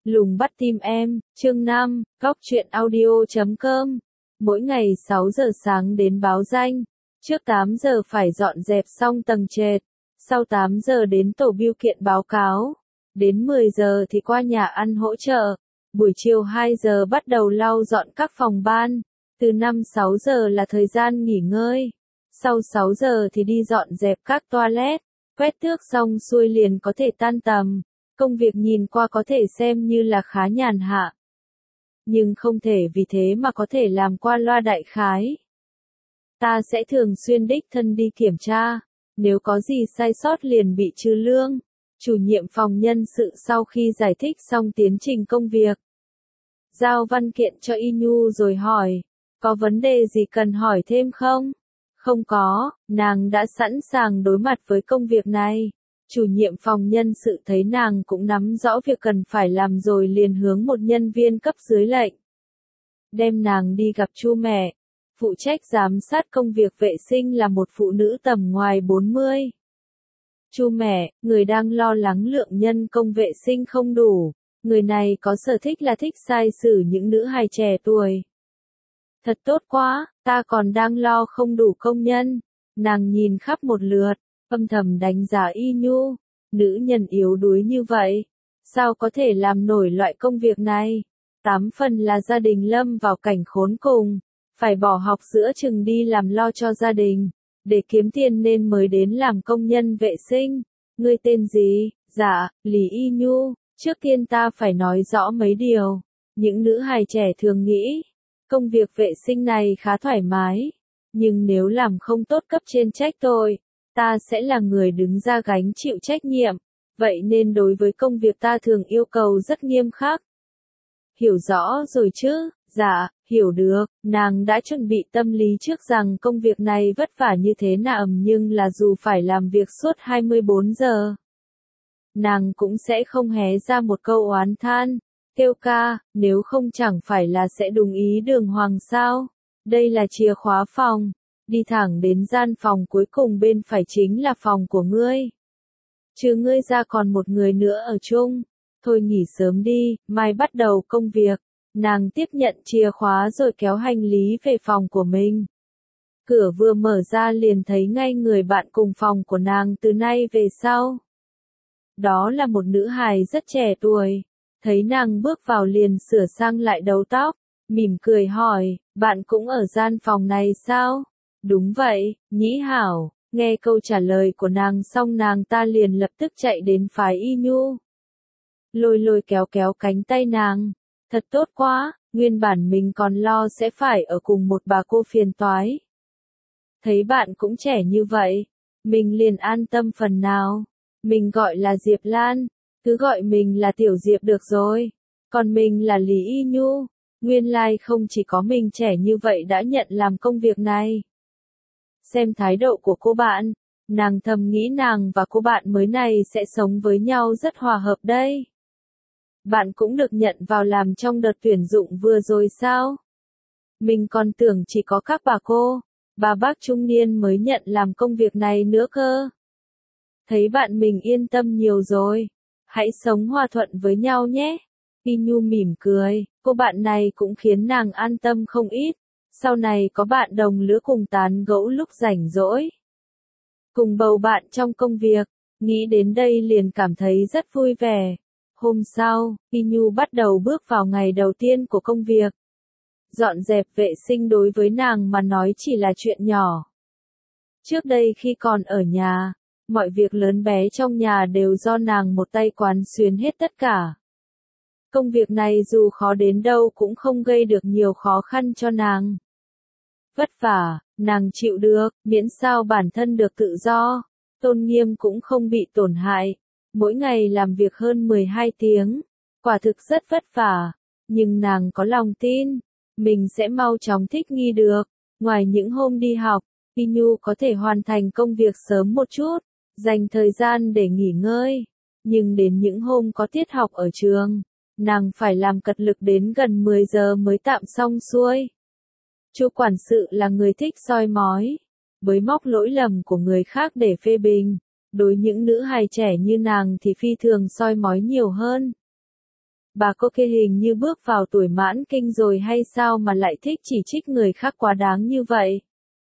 Lùng bắt tim em, chương 5, Góc truyện audio.com. Mỗi ngày 6 giờ sáng đến báo danh. Trước 8 giờ phải dọn dẹp xong tầng trệt. Sau 8 giờ đến tổ bưu kiện báo cáo. Đến 10 giờ thì qua nhà ăn hỗ trợ. Buổi chiều 2 giờ bắt đầu lau dọn các phòng ban. Từ 5-6 giờ là thời gian nghỉ ngơi. Sau 6 giờ thì đi dọn dẹp các toilet. Quét tước xong xuôi liền có thể tan tầm. Công việc nhìn qua có thể xem như là khá nhàn hạ. Nhưng không thể vì thế mà có thể làm qua loa đại khái. Ta sẽ thường xuyên đích thân đi kiểm tra. Nếu có gì sai sót liền bị trừ lương. Chủ nhiệm phòng nhân sự sau khi giải thích xong tiến trình công việc, giao văn kiện cho Y Nhu rồi hỏi, có vấn đề gì cần hỏi thêm không? Không có, nàng đã sẵn sàng đối mặt với công việc này. Chủ nhiệm phòng nhân sự thấy nàng cũng nắm rõ việc cần phải làm rồi liền hướng một nhân viên cấp dưới lệnh. Đem nàng đi gặp Chu mẹ. Phụ trách giám sát công việc vệ sinh là một phụ nữ tầm ngoài 40. Chu mẹ, người đang lo lắng lượng nhân công vệ sinh không đủ. Người này có sở thích là thích sai xử những nữ hài trẻ tuổi. Thật tốt quá, ta còn đang lo không đủ công nhân. Nàng nhìn khắp một lượt, âm thầm đánh giá Y Nhu. Nữ nhân yếu đuối như vậy, sao có thể làm nổi loại công việc này? 8 phần là gia đình lâm vào cảnh khốn cùng, phải bỏ học giữa chừng đi làm lo cho gia đình, để kiếm tiền nên mới đến làm công nhân vệ sinh. Ngươi tên gì? Dạ, Lý Y Nhu. Trước tiên ta phải nói rõ mấy điều. Những nữ hài trẻ thường nghĩ, công việc vệ sinh này khá thoải mái, nhưng nếu làm không tốt cấp trên trách tôi, ta sẽ là người đứng ra gánh chịu trách nhiệm, vậy nên đối với công việc ta thường yêu cầu rất nghiêm khắc. Hiểu rõ rồi chứ? Dạ, hiểu được. Nàng đã chuẩn bị tâm lý trước rằng công việc này vất vả như thế nào, nhưng là dù phải làm việc suốt 24 giờ, nàng cũng sẽ không hé ra một câu oán than. Kêu ca, nếu không chẳng phải là sẽ đúng ý đường hoàng sao? Đây là chìa khóa phòng. Đi thẳng đến gian phòng cuối cùng bên phải chính là phòng của ngươi. Trừ ngươi ra còn một người nữa ở chung. Thôi nghỉ sớm đi, mai bắt đầu công việc. Nàng tiếp nhận chìa khóa rồi kéo hành lý về phòng của mình. Cửa vừa mở ra liền thấy ngay người bạn cùng phòng của nàng từ nay về sau. Đó là một nữ hài rất trẻ tuổi. Thấy nàng bước vào liền sửa sang lại đầu tóc, mỉm cười hỏi, bạn cũng ở gian phòng này sao? Đúng vậy, Nhĩ Hảo. Nghe câu trả lời của nàng xong nàng ta liền lập tức chạy đến phái Y Nhu. Lôi kéo cánh tay nàng. Thật tốt quá, nguyên bản mình còn lo sẽ phải ở cùng một bà cô phiền toái. Thấy bạn cũng trẻ như vậy, mình liền an tâm phần nào. Mình gọi là Diệp Lan, cứ gọi mình là Tiểu Diệp được rồi. Còn mình là Lý Y Nhu. Nguyên lai không chỉ có mình trẻ như vậy đã nhận làm công việc này. Xem thái độ của cô bạn, nàng thầm nghĩ nàng và cô bạn mới này sẽ sống với nhau rất hòa hợp đây. Bạn cũng được nhận vào làm trong đợt tuyển dụng vừa rồi sao? Mình còn tưởng chỉ có các bà bác trung niên mới nhận làm công việc này nữa cơ. Thấy bạn mình yên tâm nhiều rồi. Hãy sống hòa thuận với nhau nhé. Y Nhu mỉm cười, cô bạn này cũng khiến nàng an tâm không ít. Sau này có bạn đồng lứa cùng tán gẫu lúc rảnh rỗi. Cùng bầu bạn trong công việc, nghĩ đến đây liền cảm thấy rất vui vẻ. Hôm sau, Y Nhu bắt đầu bước vào ngày đầu tiên của công việc. Dọn dẹp vệ sinh đối với nàng mà nói chỉ là chuyện nhỏ. Trước đây khi còn ở nhà, mọi việc lớn bé trong nhà đều do nàng một tay quán xuyến hết tất cả. Công việc này dù khó đến đâu cũng không gây được nhiều khó khăn cho nàng. Vất vả, nàng chịu được, miễn sao bản thân được tự do, tôn nghiêm cũng không bị tổn hại. Mỗi ngày làm việc hơn 12 tiếng, quả thực rất vất vả, nhưng nàng có lòng tin, mình sẽ mau chóng thích nghi được. Ngoài những hôm đi học, Y Nhu có thể hoàn thành công việc sớm một chút, dành thời gian để nghỉ ngơi. Nhưng đến những hôm có tiết học ở trường, nàng phải làm cật lực đến gần 10 giờ mới tạm xong xuôi. Chu quản sự là người thích soi mói, bới móc lỗi lầm của người khác để phê bình. Đối những nữ hài trẻ như nàng thì phi thường soi mói nhiều hơn. bà cô kia hình như bước vào tuổi mãn kinh rồi hay sao mà lại thích chỉ trích người khác quá đáng như vậy.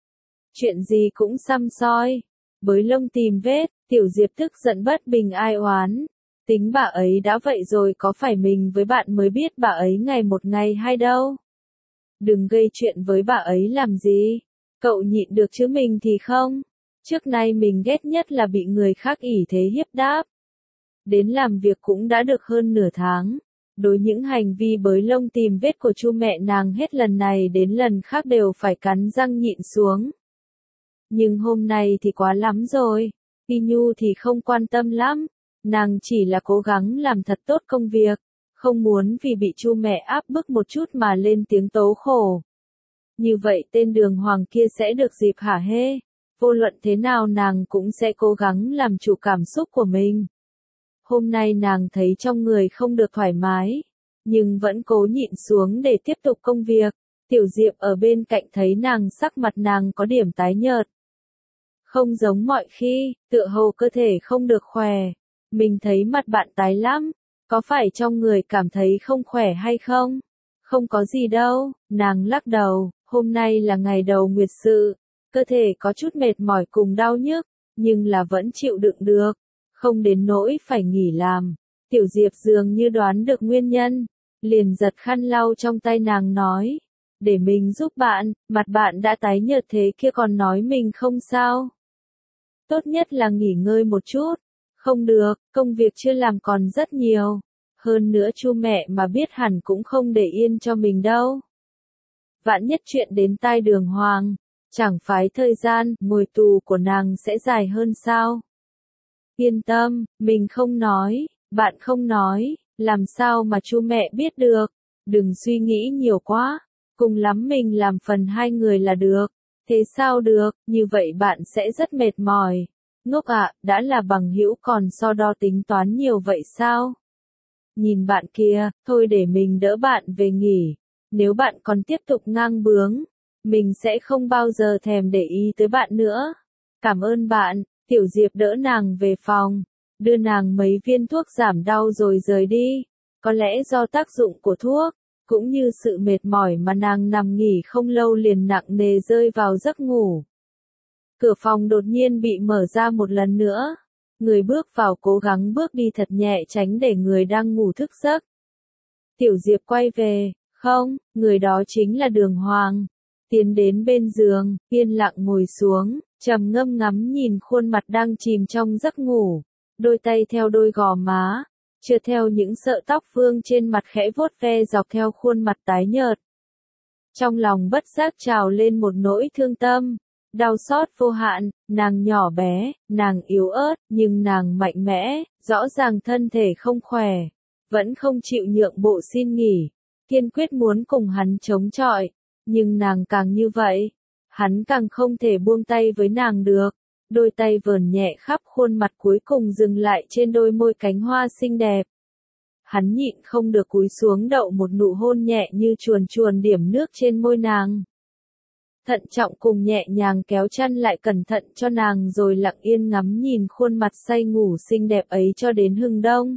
Chuyện gì cũng săm soi, bới lông tìm vết, Tiểu Diệp tức giận bất bình ai oán. Tính bà ấy đã vậy rồi có phải mình với bạn mới biết bà ấy ngày một ngày hay đâu. Đừng gây chuyện với bà ấy làm gì. Cậu nhịn được chứ mình thì không. Trước nay mình ghét nhất là bị người khác ỷ thế hiếp đáp. Đến làm việc cũng đã được hơn nửa tháng. Đối những hành vi bới lông tìm vết của chu mẹ nàng hết lần này đến lần khác đều phải cắn răng nhịn xuống. Nhưng hôm nay thì quá lắm rồi. Y Nhu thì không quan tâm lắm. Nàng chỉ là cố gắng làm thật tốt công việc. Không muốn vì bị chu mẹ áp bức một chút mà lên tiếng tố khổ. Như vậy tên Đường Hoàng kia sẽ được dịp hả hê. Vô luận thế nào nàng cũng sẽ cố gắng làm chủ cảm xúc của mình. Hôm nay nàng thấy trong người không được thoải mái, nhưng vẫn cố nhịn xuống để tiếp tục công việc. Tiểu Diệp ở bên cạnh thấy nàng sắc mặt nàng có điểm tái nhợt. Không giống mọi khi, tựa hồ cơ thể không được khỏe. Mình thấy mặt bạn tái lắm, có phải trong người cảm thấy không khỏe hay không? Không có gì đâu, nàng lắc đầu, hôm nay là ngày đầu nguyệt sự, cơ thể có chút mệt mỏi cùng đau nhức, nhưng là vẫn chịu đựng được, không đến nỗi phải nghỉ làm. Tiểu Diệp dường như đoán được nguyên nhân, liền giật khăn lau trong tay nàng nói, để mình giúp bạn, mặt bạn đã tái nhợt thế kia còn nói mình không sao. Tốt nhất là nghỉ ngơi một chút. Không được, công việc chưa làm còn rất nhiều. Hơn nữa chu mẹ mà biết hẳn cũng không để yên cho mình đâu. Vạn nhất chuyện đến tai Đường Hoàng, chẳng phải thời gian ngồi tù của nàng sẽ dài hơn sao? Yên tâm, mình không nói, bạn không nói, làm sao mà chu mẹ biết được? Đừng suy nghĩ nhiều quá, cùng lắm mình làm phần hai người là được. Thế sao được, như vậy bạn sẽ rất mệt mỏi. Ngốc ạ, đã là bằng hữu còn so đo tính toán nhiều vậy sao? Nhìn bạn kia, thôi để mình đỡ bạn về nghỉ. Nếu bạn còn tiếp tục ngang bướng, mình sẽ không bao giờ thèm để ý tới bạn nữa. Cảm ơn bạn, Tiểu Diệp đỡ nàng về phòng, đưa nàng mấy viên thuốc giảm đau rồi rời đi. Có lẽ do tác dụng của thuốc, cũng như sự mệt mỏi mà nàng nằm nghỉ không lâu liền nặng nề rơi vào giấc ngủ. Cửa phòng đột nhiên bị mở ra một lần nữa. Người bước vào cố gắng bước đi thật nhẹ tránh để người đang ngủ thức giấc. Tiểu Diệp quay về, không, người đó chính là Đường Hoàng. Tiến đến bên giường, yên lặng ngồi xuống, trầm ngâm ngắm nhìn khuôn mặt đang chìm trong giấc ngủ. Đôi tay theo đôi gò má, chưa theo những sợi tóc vương trên mặt khẽ vuốt ve dọc theo khuôn mặt tái nhợt. Trong lòng bất giác trào lên một nỗi thương tâm. Đau xót vô hạn, nàng nhỏ bé, nàng yếu ớt, nhưng nàng mạnh mẽ, rõ ràng thân thể không khỏe, vẫn không chịu nhượng bộ xin nghỉ, kiên quyết muốn cùng hắn chống chọi, nhưng nàng càng như vậy, hắn càng không thể buông tay với nàng được, đôi tay vờn nhẹ khắp khuôn mặt cuối cùng dừng lại trên đôi môi cánh hoa xinh đẹp. Hắn nhịn không được cúi xuống đậu một nụ hôn nhẹ như chuồn chuồn điểm nước trên môi nàng. Thận trọng cùng nhẹ nhàng kéo chăn lại cẩn thận cho nàng rồi lặng yên ngắm nhìn khuôn mặt say ngủ xinh đẹp ấy cho đến hừng đông.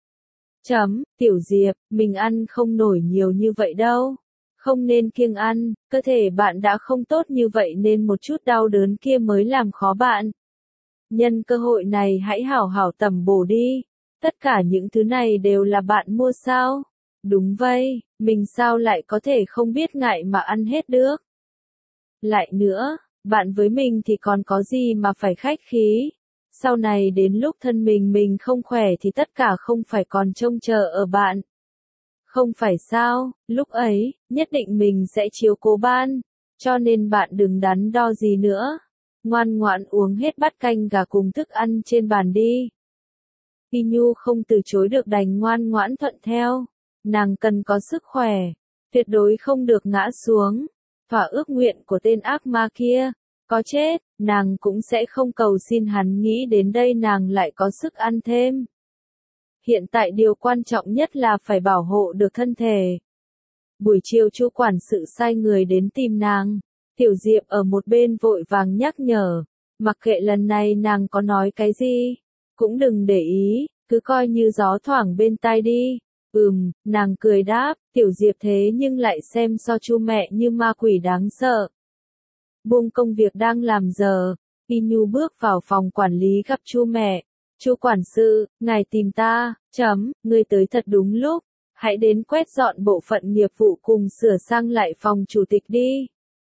Tiểu Diệp, mình ăn không nổi nhiều như vậy đâu. Không nên kiêng ăn, cơ thể bạn đã không tốt như vậy nên một chút đau đớn kia mới làm khó bạn. Nhân cơ hội này hãy hảo hảo tầm bổ đi. Tất cả những thứ này đều là bạn mua sao? Đúng vậy, mình sao lại có thể không biết ngại mà ăn hết được? Lại nữa, bạn với mình thì còn có gì mà phải khách khí. Sau này đến lúc thân mình không khỏe thì tất cả không phải còn trông chờ ở bạn. Không phải sao, lúc ấy, nhất định mình sẽ chiếu cố bạn. Cho nên bạn đừng đắn đo gì nữa. Ngoan ngoãn uống hết bát canh gà cùng thức ăn trên bàn đi. Y Nhu không từ chối được đành ngoan ngoãn thuận theo. Nàng cần có sức khỏe, tuyệt đối không được ngã xuống. Thỏa ước nguyện của tên ác ma kia, có chết, nàng cũng sẽ không cầu xin hắn nghĩ đến đây nàng lại có sức ăn thêm. Hiện tại điều quan trọng nhất là phải bảo hộ được thân thể. Buổi chiều chu quản sự sai người đến tìm nàng, Tiểu Diệp ở một bên vội vàng nhắc nhở, mặc kệ lần này nàng có nói cái gì, cũng đừng để ý, cứ coi như gió thoảng bên tai đi. Nàng cười đáp, Tiểu Diệp thế nhưng lại xem so Chu mẹ như ma quỷ đáng sợ. Buông công việc đang làm giờ, Y Nhu bước vào phòng quản lý gặp Chu mẹ. Chu quản sự, ngài tìm ta, ngươi tới thật đúng lúc, hãy đến quét dọn bộ phận nghiệp vụ cùng sửa sang lại phòng chủ tịch đi.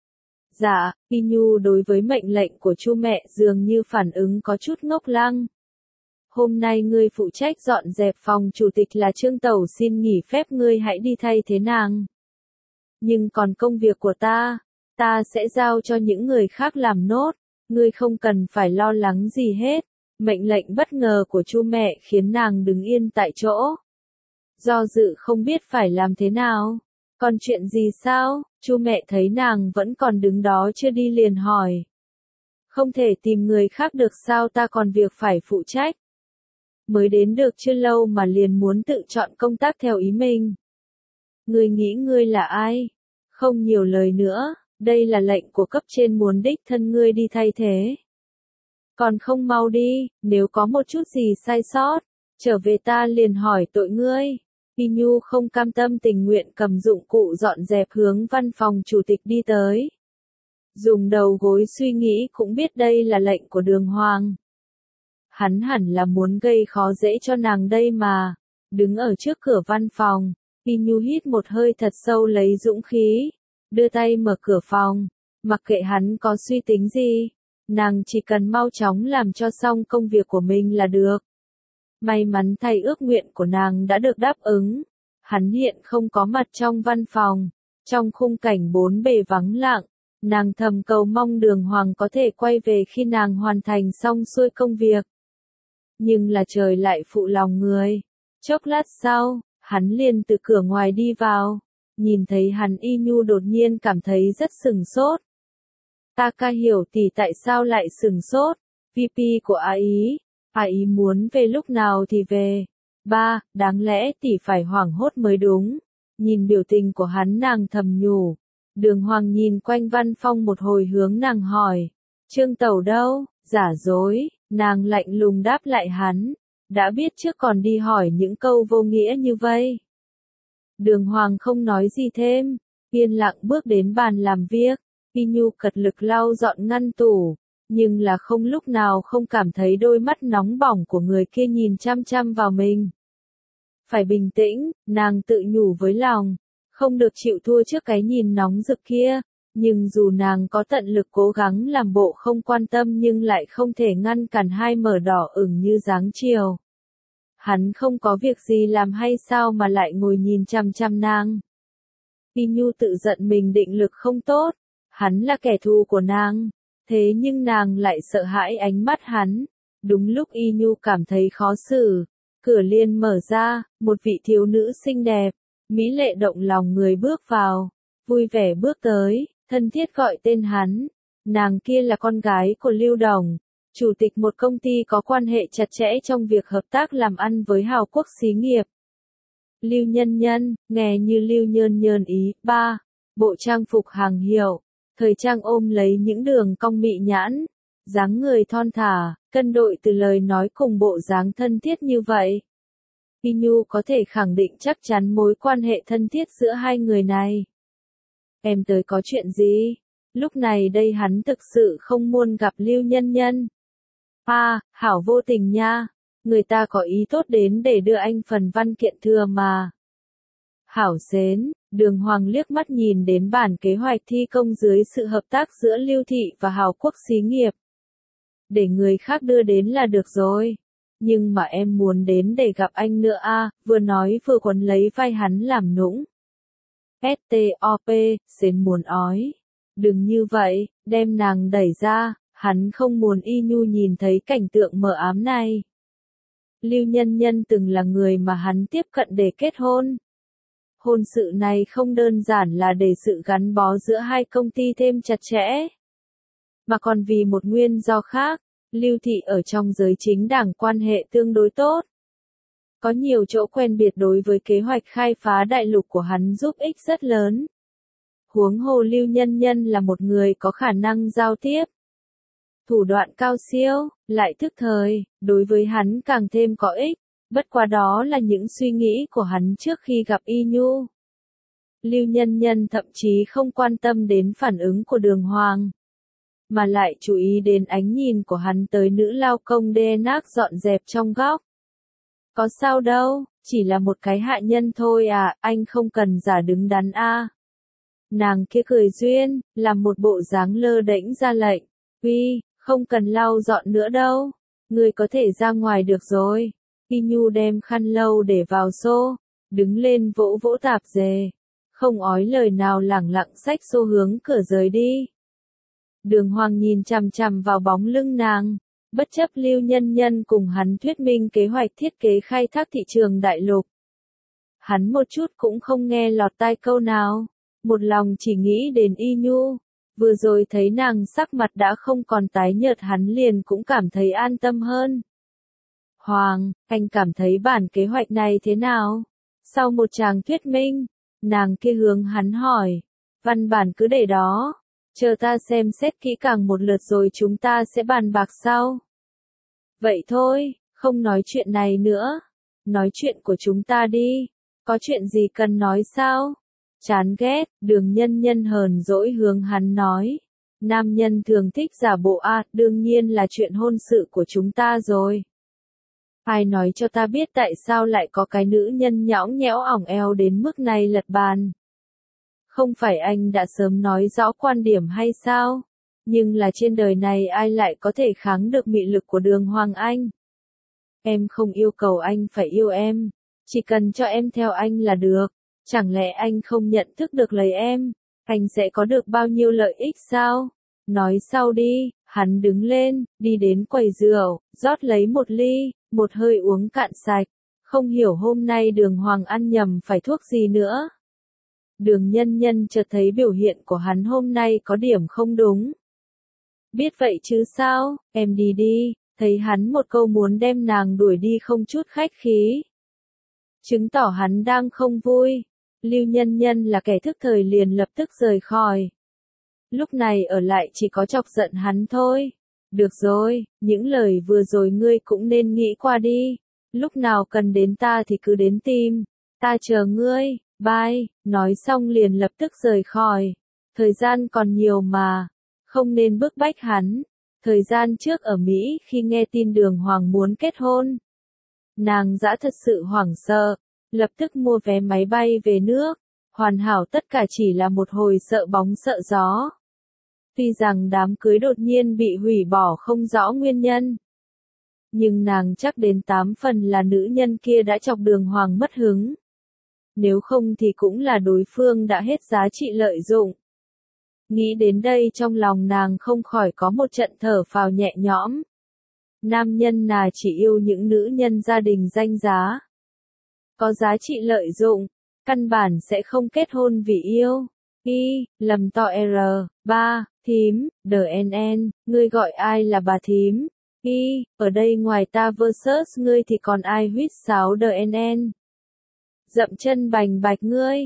Dạ, Y Nhu đối với mệnh lệnh của Chu mẹ dường như phản ứng có chút ngốc lăng. Hôm nay ngươi phụ trách dọn dẹp phòng chủ tịch là Trương Tẩu xin nghỉ phép ngươi hãy đi thay thế nàng. Nhưng còn công việc của ta sẽ giao cho những người khác làm nốt, ngươi không cần phải lo lắng gì hết. Mệnh lệnh bất ngờ của Chu mẹ khiến nàng đứng yên tại chỗ. Do dự không biết phải làm thế nào. Còn chuyện gì sao? Chu mẹ thấy nàng vẫn còn đứng đó chưa đi liền hỏi. Không thể tìm người khác được sao, ta còn việc phải phụ trách. Mới đến được chưa lâu mà liền muốn tự chọn công tác theo ý mình. Ngươi nghĩ ngươi là ai? Không nhiều lời nữa, đây là lệnh của cấp trên muốn đích thân ngươi đi thay thế. Còn không mau đi, nếu có một chút gì sai sót, trở về ta liền hỏi tội ngươi. Y Nhu không cam tâm tình nguyện cầm dụng cụ dọn dẹp hướng văn phòng chủ tịch đi tới. Dùng đầu gối suy nghĩ cũng biết đây là lệnh của Đường Hoàng. Hắn hẳn là muốn gây khó dễ cho nàng đây mà. Đứng ở trước cửa văn phòng, Y Nhu hít một hơi thật sâu lấy dũng khí, đưa tay mở cửa phòng, mặc kệ hắn có suy tính gì, nàng chỉ cần mau chóng làm cho xong công việc của mình là được. May mắn thay ước nguyện của nàng đã được đáp ứng. Hắn hiện không có mặt trong văn phòng, trong khung cảnh bốn bề vắng lặng, nàng thầm cầu mong Đường Hoàng có thể quay về khi nàng hoàn thành xong xuôi công việc. Nhưng là trời lại phụ lòng người. Chốc lát sau, hắn liền từ cửa ngoài đi vào. Nhìn thấy hắn Y Nhu đột nhiên cảm thấy rất sửng sốt. Ta ca hiểu tỷ tại sao lại sửng sốt. VP của A ý muốn về lúc nào thì về. Đáng lẽ tỷ phải hoảng hốt mới đúng. Nhìn biểu tình của hắn nàng thầm nhủ. Đường Hoàng nhìn quanh văn phòng một hồi hướng nàng hỏi. Trương Tẩu đâu? Giả dối, nàng lạnh lùng đáp lại hắn. Đã biết trước còn đi hỏi những câu vô nghĩa như vậy. Đường Hoàng không nói gì thêm, yên lặng bước đến bàn làm việc. Y Nhu cật lực lau dọn ngăn tủ, nhưng là không lúc nào không cảm thấy đôi mắt nóng bỏng của người kia nhìn chăm chăm vào mình. Phải bình tĩnh, nàng tự nhủ với lòng, không được chịu thua trước cái nhìn nóng rực kia. Nhưng dù nàng có tận lực cố gắng làm bộ không quan tâm nhưng lại không thể ngăn cản hai mờ đỏ ửng như dáng chiều. Hắn không có việc gì làm hay sao mà lại ngồi nhìn chăm chăm nàng. Y Nhu tự giận mình định lực không tốt, hắn là kẻ thù của nàng, thế nhưng nàng lại sợ hãi ánh mắt hắn. Đúng lúc Y Nhu cảm thấy khó xử, cửa liền mở ra, một vị thiếu nữ xinh đẹp, mỹ lệ động lòng người bước vào, vui vẻ bước tới, thân thiết gọi tên hắn. Nàng kia là con gái của Lưu Đồng, chủ tịch một công ty có quan hệ chặt chẽ trong việc hợp tác làm ăn với hào quốc xí nghiệp. Lưu Nhân Nhân, nghe như Lưu Nhơn Nhơn ý. Bộ trang phục hàng hiệu, thời trang ôm lấy những đường cong mị nhãn, dáng người thon thả, cân đội từ lời nói cùng bộ dáng thân thiết như vậy. Y Nhu có thể khẳng định chắc chắn mối quan hệ thân thiết giữa hai người này. Em tới có chuyện gì? Lúc này đây hắn thực sự không muốn gặp Lưu Nhân Nhân. Hảo vô tình nha. Người ta có ý tốt đến để đưa anh phần văn kiện thừa mà. Hảo xến, Đường Hoàng liếc mắt nhìn đến bản kế hoạch thi công dưới sự hợp tác giữa Lưu Thị và hào quốc xí nghiệp. Để người khác đưa đến là được rồi. Nhưng mà em muốn đến để gặp anh nữa vừa nói vừa quấn lấy vai hắn làm nũng. STOP, xến muốn ói. Đừng như vậy, đem nàng đẩy ra, hắn không muốn Y Nhu nhìn thấy cảnh tượng mờ ám này. Lưu Nhân Nhân từng là người mà hắn tiếp cận để kết hôn. Hôn sự này không đơn giản là để sự gắn bó giữa hai công ty thêm chặt chẽ, mà còn vì một nguyên do khác. Lưu Thị ở trong giới chính đảng quan hệ tương đối tốt. Có nhiều chỗ quen biệt đối với kế hoạch khai phá đại lục của hắn giúp ích rất lớn. Huống hồ Lưu Nhân Nhân là một người có khả năng giao tiếp, thủ đoạn cao siêu, lại thức thời, đối với hắn càng thêm có ích. Bất quá đó là những suy nghĩ của hắn trước khi gặp Y Nhu. Lưu Nhân Nhân thậm chí không quan tâm đến phản ứng của Đường Hoàng, mà lại chú ý đến ánh nhìn của hắn tới nữ lao công đê nác dọn dẹp trong góc. Có sao đâu, chỉ là một cái hạ nhân thôi à, anh không cần giả đứng đắn a. Nàng kia cười duyên, làm một bộ dáng lơ đễnh ra lệnh, "Uy, không cần lau dọn nữa đâu, người có thể ra ngoài được rồi." Y Nhu đem khăn lau để vào xô, đứng lên vỗ vỗ tạp dề, không ói lời nào lẳng lặng xách xô hướng cửa rời đi. Đường Hoàng nhìn chằm chằm vào bóng lưng nàng, bất chấp Lưu Nhân Nhân cùng hắn thuyết minh kế hoạch thiết kế khai thác thị trường đại lục. Hắn một chút cũng không nghe lọt tai câu nào, một lòng chỉ nghĩ đến Y Nhu. Vừa rồi thấy nàng sắc mặt đã không còn tái nhợt, hắn liền cũng cảm thấy an tâm hơn. "Hoàng, anh cảm thấy bản kế hoạch này thế nào?" Sau một tràng thuyết minh, nàng kia hướng hắn hỏi, "Văn bản cứ để đó, chờ ta xem xét kỹ càng một lượt rồi chúng ta sẽ bàn bạc sau." "Vậy thôi, không nói chuyện này nữa, nói chuyện của chúng ta đi, có chuyện gì cần nói sao?" Chán ghét, Đường Nhân Nhân hờn dỗi hướng hắn nói, "Nam nhân thường thích giả bộ à, đương nhiên là chuyện hôn sự của chúng ta rồi. Ai nói cho ta biết tại sao lại có cái nữ nhân nhõng nhẽo ỏng eo đến mức này lật bàn? Không phải anh đã sớm nói rõ quan điểm hay sao? Nhưng là trên đời này ai lại có thể kháng được mị lực của Đường Hoàng Anh? Em không yêu cầu anh phải yêu em, chỉ cần cho em theo anh là được. Chẳng lẽ anh không nhận thức được lời em, anh sẽ có được bao nhiêu lợi ích sao? Nói sau đi." Hắn đứng lên, đi đến quầy rượu, rót lấy một ly, một hơi uống cạn sạch. Không hiểu hôm nay Đường Hoàng ăn nhầm phải thuốc gì nữa. Đường Nhân Nhân chợt thấy biểu hiện của hắn hôm nay có điểm không đúng. "Biết vậy chứ sao, em đi đi." Thấy hắn một câu muốn đem nàng đuổi đi không chút khách khí, chứng tỏ hắn đang không vui. Lưu Nhân Nhân là kẻ thức thời liền lập tức rời khỏi. Lúc này ở lại chỉ có chọc giận hắn thôi. "Được rồi, những lời vừa rồi ngươi cũng nên nghĩ qua đi. Lúc nào cần đến ta thì cứ đến tìm. Ta chờ ngươi, bye." Nói xong liền lập tức rời khỏi. Thời gian còn nhiều mà, không nên bức bách hắn. Thời gian trước ở Mỹ khi nghe tin Đường Hoàng muốn kết hôn, nàng dã thật sự hoảng sợ, lập tức mua vé máy bay về nước. Hoàn hảo, tất cả chỉ là một hồi sợ bóng sợ gió. Tuy rằng đám cưới đột nhiên bị hủy bỏ không rõ nguyên nhân, nhưng nàng chắc đến 8 phần là nữ nhân kia đã chọc Đường Hoàng mất hứng. Nếu không thì cũng là đối phương đã hết giá trị lợi dụng. Nghĩ đến đây trong lòng nàng không khỏi có một trận thở phào nhẹ nhõm. Nam nhân nào chỉ yêu những nữ nhân gia đình danh giá, có giá trị lợi dụng, căn bản sẽ không kết hôn vì yêu. Lầm to R, 3, thím, DNN, ngươi gọi ai là bà thím? Ở đây ngoài ta versus ngươi thì còn ai huýt sáo DNN? Dậm chân bành bạch ngươi.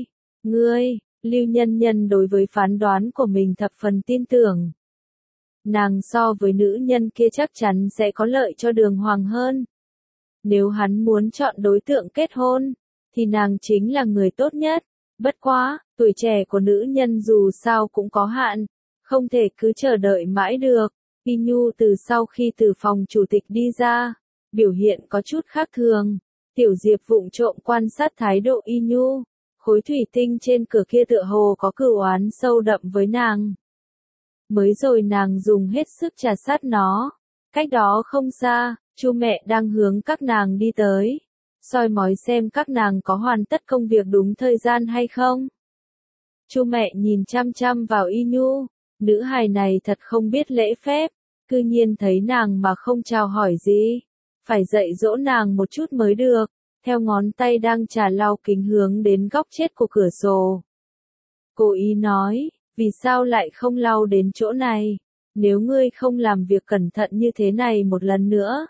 Lưu Nhân Nhân đối với phán đoán của mình thập phần tin tưởng. Nàng so với nữ nhân kia chắc chắn sẽ có lợi cho Đường Hoàng hơn. Nếu hắn muốn chọn đối tượng kết hôn, thì nàng chính là người tốt nhất. Bất quá, tuổi trẻ của nữ nhân dù sao cũng có hạn, không thể cứ chờ đợi mãi được. Y Nhu từ sau khi từ phòng chủ tịch đi ra, biểu hiện có chút khác thường. Tiểu Diệp vụng trộm quan sát thái độ Y Nhu, khối thủy tinh trên cửa kia tựa hồ có cừu oán sâu đậm với nàng. Mới rồi nàng dùng hết sức trà sát nó. Cách đó không xa, Chu mẹ đang hướng các nàng đi tới, soi mói xem các nàng có hoàn tất công việc đúng thời gian hay không. Chu mẹ nhìn chăm chăm vào Y Nhu, nữ hài này thật không biết lễ phép, cư nhiên thấy nàng mà không chào hỏi gì, phải dạy dỗ nàng một chút mới được. Theo ngón tay đang chà lau kính hướng đến góc chết của cửa sổ, cô ý nói, "Vì sao lại không lau đến chỗ này? Nếu ngươi không làm việc cẩn thận như thế này một lần nữa,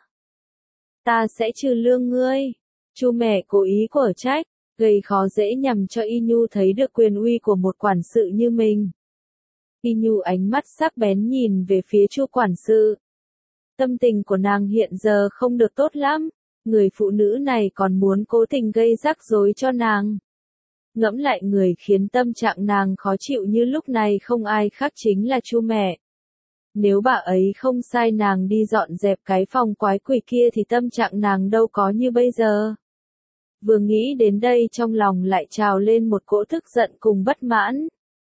ta sẽ trừ lương ngươi." Chu mẹ cố ý quở trách, gây khó dễ nhằm cho Y Nhu thấy được quyền uy của một quản sự như mình. Y Nhu ánh mắt sắc bén nhìn về phía Chu quản sự. Tâm tình của nàng hiện giờ không được tốt lắm, Người phụ nữ này còn muốn cố tình gây rắc rối cho nàng. Ngẫm lại người khiến tâm trạng nàng khó chịu như lúc này không ai khác chính là Chu mẹ. Nếu bà ấy không sai nàng đi dọn dẹp cái phòng quái quỷ kia thì tâm trạng nàng đâu có như bây giờ. Vừa nghĩ đến đây trong lòng lại trào lên một cỗ tức giận cùng bất mãn.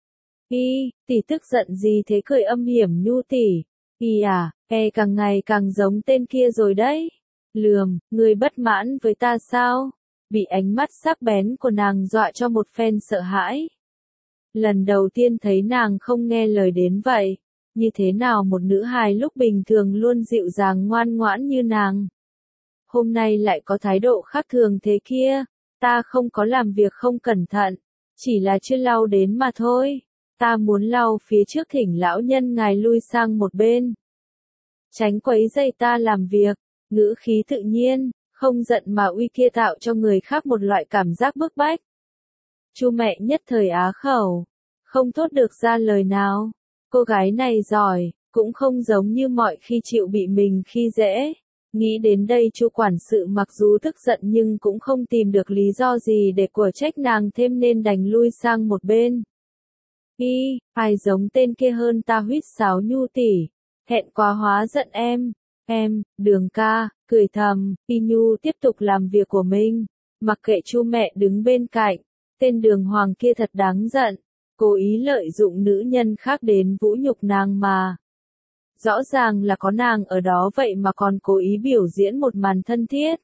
Tỷ tức giận gì thế, cười âm hiểm Nhu tỷ. À, càng ngày càng giống tên kia rồi đấy. Lườm, người bất mãn với ta sao? Bị ánh mắt sắc bén của nàng dọa cho một phen sợ hãi. Lần đầu tiên thấy nàng không nghe lời đến vậy. Như thế nào một nữ hài lúc bình thường luôn dịu dàng ngoan ngoãn như nàng. Hôm nay lại có thái độ khác thường thế kia. Ta không có làm việc không cẩn thận. Chỉ là chưa lau đến mà thôi. Ta muốn lau phía trước, thỉnh lão nhân ngài lui sang một bên. Tránh quấy rầy ta làm việc. Ngữ khí tự nhiên, không giận mà uy kia tạo cho người khác một loại cảm giác bức bách. Chu mẹ nhất thời á khẩu, không thốt được ra lời nào. Cô gái này giỏi, cũng không giống như mọi khi chịu bị mình khi dễ. Nghĩ đến đây Chu quản sự mặc dù tức giận nhưng cũng không tìm được lý do gì để của trách nàng thêm nên đành lui sang một bên. Ai giống tên kia hơn ta, huýt sáo Nhu tỷ. Hẹn quá hóa giận em. Đường ca, cười thầm, Nhu tiếp tục làm việc của mình. Mặc kệ Chu mẹ đứng bên cạnh. Tên Đường Hoàng kia thật đáng giận. Cố ý lợi dụng nữ nhân khác đến vũ nhục nàng mà. Rõ ràng là có nàng ở đó vậy mà còn cố ý biểu diễn một màn thân thiết.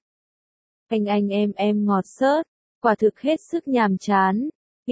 Anh em ngọt xớt, quả thực hết sức nhàm chán.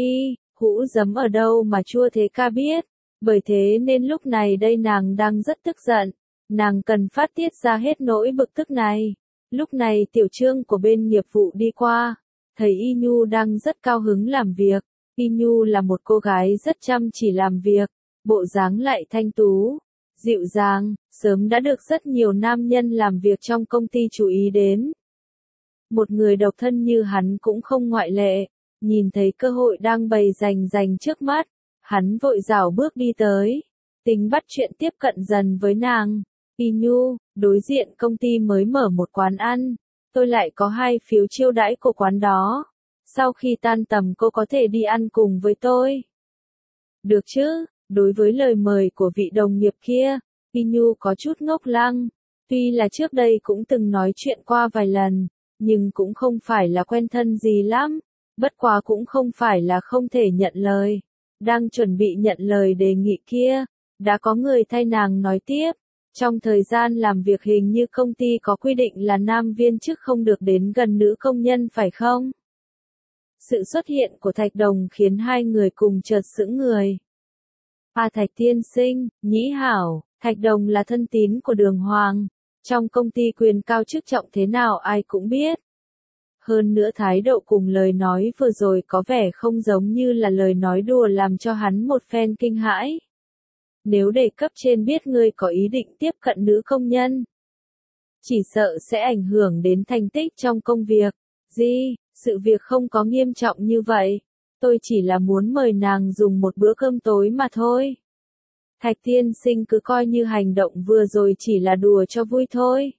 Hũ giấm ở đâu mà chua thế ca biết. Bởi thế nên lúc này đây nàng đang rất tức giận. Nàng cần phát tiết ra hết nỗi bực tức này. Lúc này tiểu trương của bên nghiệp vụ đi qua. Thấy Nhu đang rất cao hứng làm việc. Nhu là một cô gái rất chăm chỉ làm việc. Bộ dáng lại thanh tú, dịu dàng, sớm đã được rất nhiều nam nhân làm việc trong công ty chú ý đến. Một người độc thân như hắn cũng không ngoại lệ. Nhìn thấy cơ hội đang bày rành trước mắt, hắn vội rảo bước đi tới, tính bắt chuyện tiếp cận dần với nàng. Nhu, đối diện công ty mới mở một quán ăn, tôi lại có 2 phiếu chiêu đãi của quán đó. Sau khi tan tầm cô có thể đi ăn cùng với tôi. Được chứ, đối với lời mời của vị đồng nghiệp kia, Nhu có chút ngốc lăng. Tuy là trước đây cũng từng nói chuyện qua vài lần, nhưng cũng không phải là quen thân gì lắm. Bất quá cũng không phải là không thể nhận lời. Đang chuẩn bị nhận lời đề nghị kia, đã có người thay nàng nói tiếp. Trong thời gian làm việc hình như công ty có quy định là nam viên chức không được đến gần nữ công nhân phải không? Sự xuất hiện của Thạch Đồng khiến hai người cùng chợt sững người. Thạch tiên sinh, nhĩ hảo, Thạch Đồng là thân tín của Đường Hoàng. Trong công ty quyền cao chức trọng thế nào ai cũng biết. Hơn nữa thái độ cùng lời nói vừa rồi có vẻ không giống như là lời nói đùa làm cho hắn một phen kinh hãi. Nếu để cấp trên biết ngươi có ý định tiếp cận nữ công nhân, chỉ sợ sẽ ảnh hưởng đến thành tích trong công việc. Sự việc không có nghiêm trọng như vậy. Tôi chỉ là muốn mời nàng dùng một bữa cơm tối mà thôi. Thạch tiên sinh cứ coi như hành động vừa rồi chỉ là đùa cho vui thôi.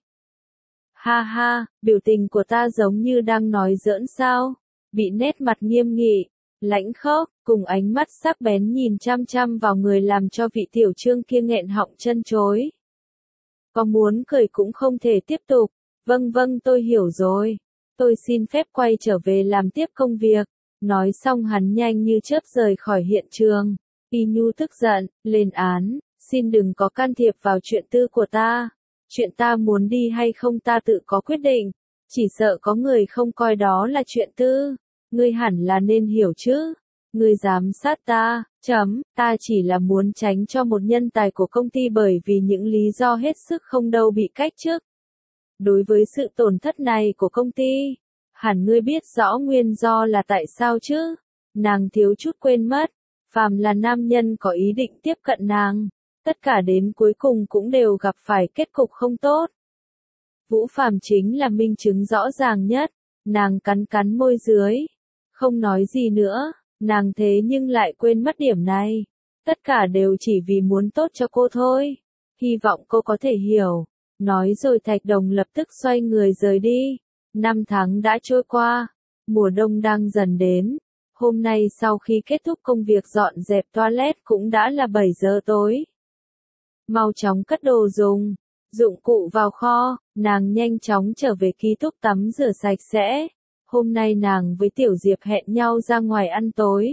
Ha, biểu tình của ta giống như đang nói giỡn sao? Bị nét mặt nghiêm nghị, lãnh khốc, cùng ánh mắt sắc bén nhìn chăm chăm vào người làm cho vị tiểu trương kia nghẹn họng chân chối. Có muốn cười cũng không thể tiếp tục. Vâng, tôi hiểu rồi. Tôi xin phép quay trở về làm tiếp công việc. Nói xong hắn nhanh như chớp rời khỏi hiện trường. Nhu tức giận, lên án, xin đừng có can thiệp vào chuyện tư của ta. Chuyện ta muốn đi hay không ta tự có quyết định. Chỉ sợ có người không coi đó là chuyện tư. Ngươi hẳn là nên hiểu chứ. Ngươi giám sát ta, ta chỉ là muốn tránh cho một nhân tài của công ty bởi vì những lý do hết sức không đâu bị cách chức. Đối với sự tổn thất này của công ty, hẳn ngươi biết rõ nguyên do là tại sao chứ. Nàng thiếu chút quên mất, phàm là nam nhân có ý định tiếp cận nàng, tất cả đến cuối cùng cũng đều gặp phải kết cục không tốt. Vũ Phàm chính là minh chứng rõ ràng nhất. Nàng cắn môi dưới, không nói gì nữa. Nàng thế nhưng lại quên mất điểm này. Tất cả đều chỉ vì muốn tốt cho cô thôi. Hy vọng cô có thể hiểu. Nói rồi Thạch Đồng lập tức xoay người rời đi. Năm tháng đã trôi qua, mùa đông đang dần đến. Hôm nay sau khi kết thúc công việc dọn dẹp toilet cũng đã là 7 giờ tối. Mau chóng cất đồ dùng, dụng cụ vào kho, nàng nhanh chóng trở về ký túc tắm rửa sạch sẽ. Hôm nay nàng với Tiểu Diệp hẹn nhau ra ngoài ăn tối.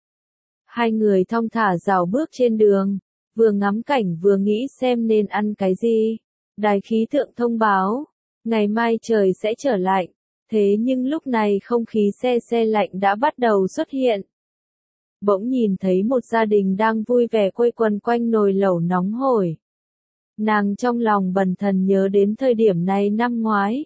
Hai người thong thả rảo bước trên đường, vừa ngắm cảnh vừa nghĩ xem nên ăn cái gì. Đài khí tượng thông báo, ngày mai trời sẽ trở lạnh, thế nhưng lúc này không khí se lạnh đã bắt đầu xuất hiện. Bỗng nhìn thấy một gia đình đang vui vẻ quây quần quanh nồi lẩu nóng hổi. Nàng trong lòng bần thần nhớ đến thời điểm này năm ngoái.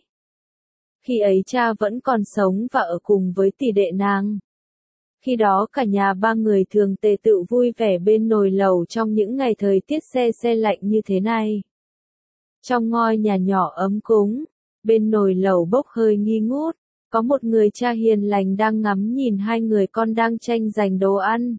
Khi ấy cha vẫn còn sống và ở cùng với tỷ đệ nàng. Khi đó cả nhà ba người thường tề tựu vui vẻ bên nồi lẩu trong những ngày thời tiết se lạnh như thế này. Trong ngôi nhà nhỏ ấm cúng, bên nồi lẩu bốc hơi nghi ngút, có một người cha hiền lành đang ngắm nhìn hai người con đang tranh giành đồ ăn.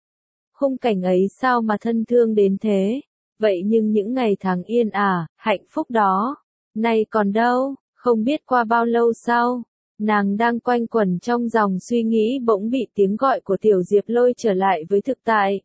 Khung cảnh ấy sao mà thân thương đến thế, vậy nhưng những ngày tháng yên ả, hạnh phúc đó, nay còn đâu, không biết qua bao lâu sau. Nàng đang quanh quẩn trong dòng suy nghĩ bỗng bị tiếng gọi của Tiểu Diệp lôi trở lại với thực tại.